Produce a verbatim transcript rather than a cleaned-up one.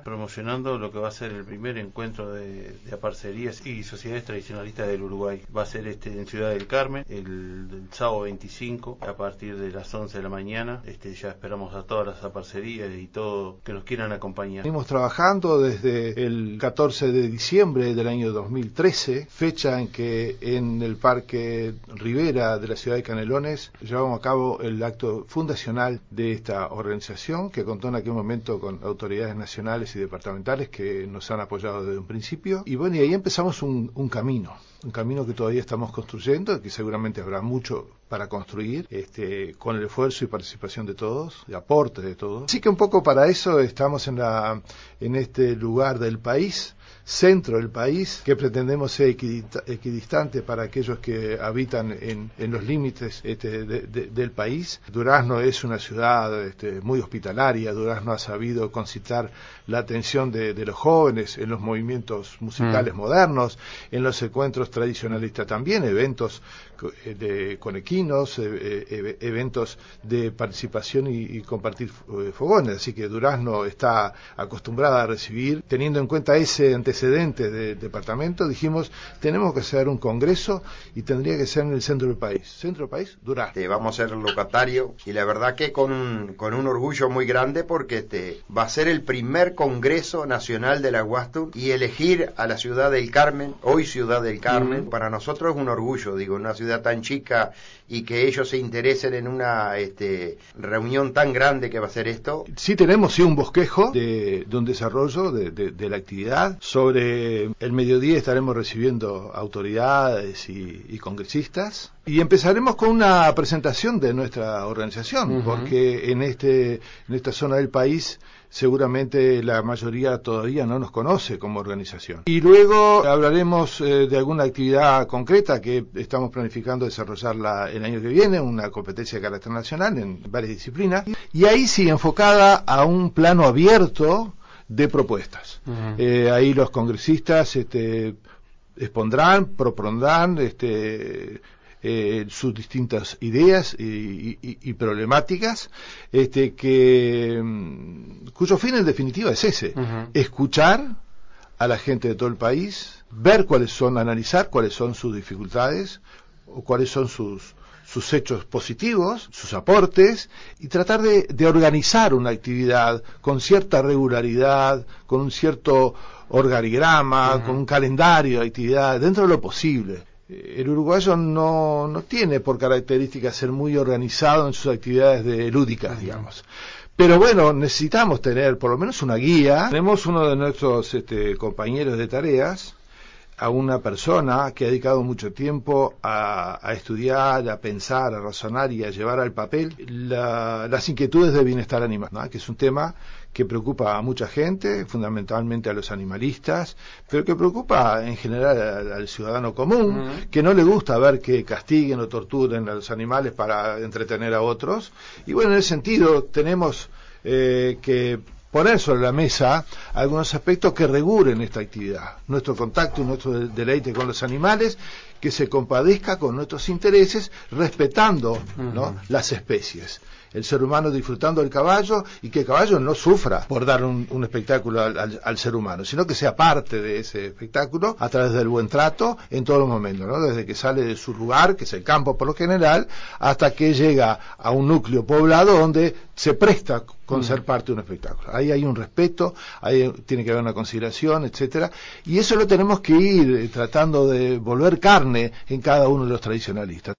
promocionando lo que va a ser el primer encuentro de, de aparcerías y sociedades tradicionalistas del Uruguay. Va a ser este en Ciudad del Carmen, el, el sábado veinticinco, a partir de las once de la mañana. Este, ya esperamos a todas las aparcerías y todo que nos quieran acompañar. Venimos trabajando desde el catorce de diciembre del año dos mil trece, fecha en que en el Parque Rivera de la ciudad de Canelones llevamos a cabo el acto fundacional de esta organización, que contó en aquel momento con autoridades nacionales y departamentales que nos han apoyado desde un principio. Y bueno, y ahí empezamos un, un camino, un camino que todavía estamos construyendo, que seguramente habrá mucho para construir, este, con el esfuerzo y participación de todos, de aporte de todos. Así que un poco para eso estamos en, la, en este lugar del país, centro del país, que pretendemos ser equidistante para aquellos que habitan en, en los límites este, de, de, del país. Durazno es una ciudad este, muy hospitalaria. Durazno ha sabido concitar la atención de, de los jóvenes en los movimientos musicales mm. modernos, en los encuentros tradicionalistas también, eventos de conequinos, eh, eventos de participación y, y compartir fogones. Así que Durazno está acostumbrada a recibir. Teniendo en cuenta ese antecedente del departamento, dijimos, tenemos que hacer un congreso y tendría que ser en el centro del país. Centro del país, Durazno. Este, vamos a ser locatario y la verdad que con un, con un orgullo muy grande, porque este, va a ser el primer congreso nacional de la Huastun, y elegir a la ciudad del Carmen, hoy ciudad del Carmen, mm. para nosotros es un orgullo, digo, una ciudad tan chica, y que ellos se interesen en una este, reunión tan grande que va a ser esto. Sí tenemos sí un bosquejo de, de un desarrollo de, de, de la actividad. Sobre el mediodía estaremos recibiendo autoridades y, y congresistas, y empezaremos con una presentación de nuestra organización, uh-huh. porque en este en esta zona del país seguramente la mayoría todavía no nos conoce como organización. Y luego hablaremos eh, de alguna actividad concreta que estamos planificando desarrollarla el año que viene, una competencia de carácter nacional en varias disciplinas, y ahí sí enfocada a un plano abierto de propuestas. Uh-huh. Eh, ahí los congresistas este, expondrán, propondrán este, eh, sus distintas ideas y, y, y problemáticas, este, que cuyo fin en definitiva es ese, uh-huh. escuchar a la gente de todo el país, ver cuáles son, analizar cuáles son sus dificultades o cuáles son sus sus hechos positivos, sus aportes, y tratar de, de organizar una actividad con cierta regularidad, con un cierto organigrama, uh-huh. con un calendario de actividades, dentro de lo posible. El uruguayo no, no tiene por característica ser muy organizado en sus actividades de lúdicas, uh-huh. digamos. Pero bueno, necesitamos tener por lo menos una guía. Tenemos uno de nuestros este, compañeros de tareas, a una persona que ha dedicado mucho tiempo a, a estudiar, a pensar, a razonar y a llevar al papel la, las inquietudes del bienestar animal, ¿no? Que es un tema que preocupa a mucha gente, fundamentalmente a los animalistas, pero que preocupa en general al, al ciudadano común, uh-huh. que no le gusta ver que castiguen o torturen a los animales para entretener a otros. Y bueno, en ese sentido tenemos eh, que poner sobre la mesa algunos aspectos que regulen esta actividad, nuestro contacto y nuestro deleite con los animales, que se compadezca con nuestros intereses, respetando uh-huh. ¿no? las especies. El ser humano disfrutando del caballo, y que el caballo no sufra por dar un, un espectáculo al, al, al ser humano, sino que sea parte de ese espectáculo a través del buen trato en todos los momentos, ¿no? Desde que sale de su lugar, que es el campo por lo general, hasta que llega a un núcleo poblado donde se presta con mm. ser parte de un espectáculo. Ahí hay un respeto, ahí tiene que haber una consideración, etcétera, y eso lo tenemos que ir tratando de volver carne en cada uno de los tradicionalistas.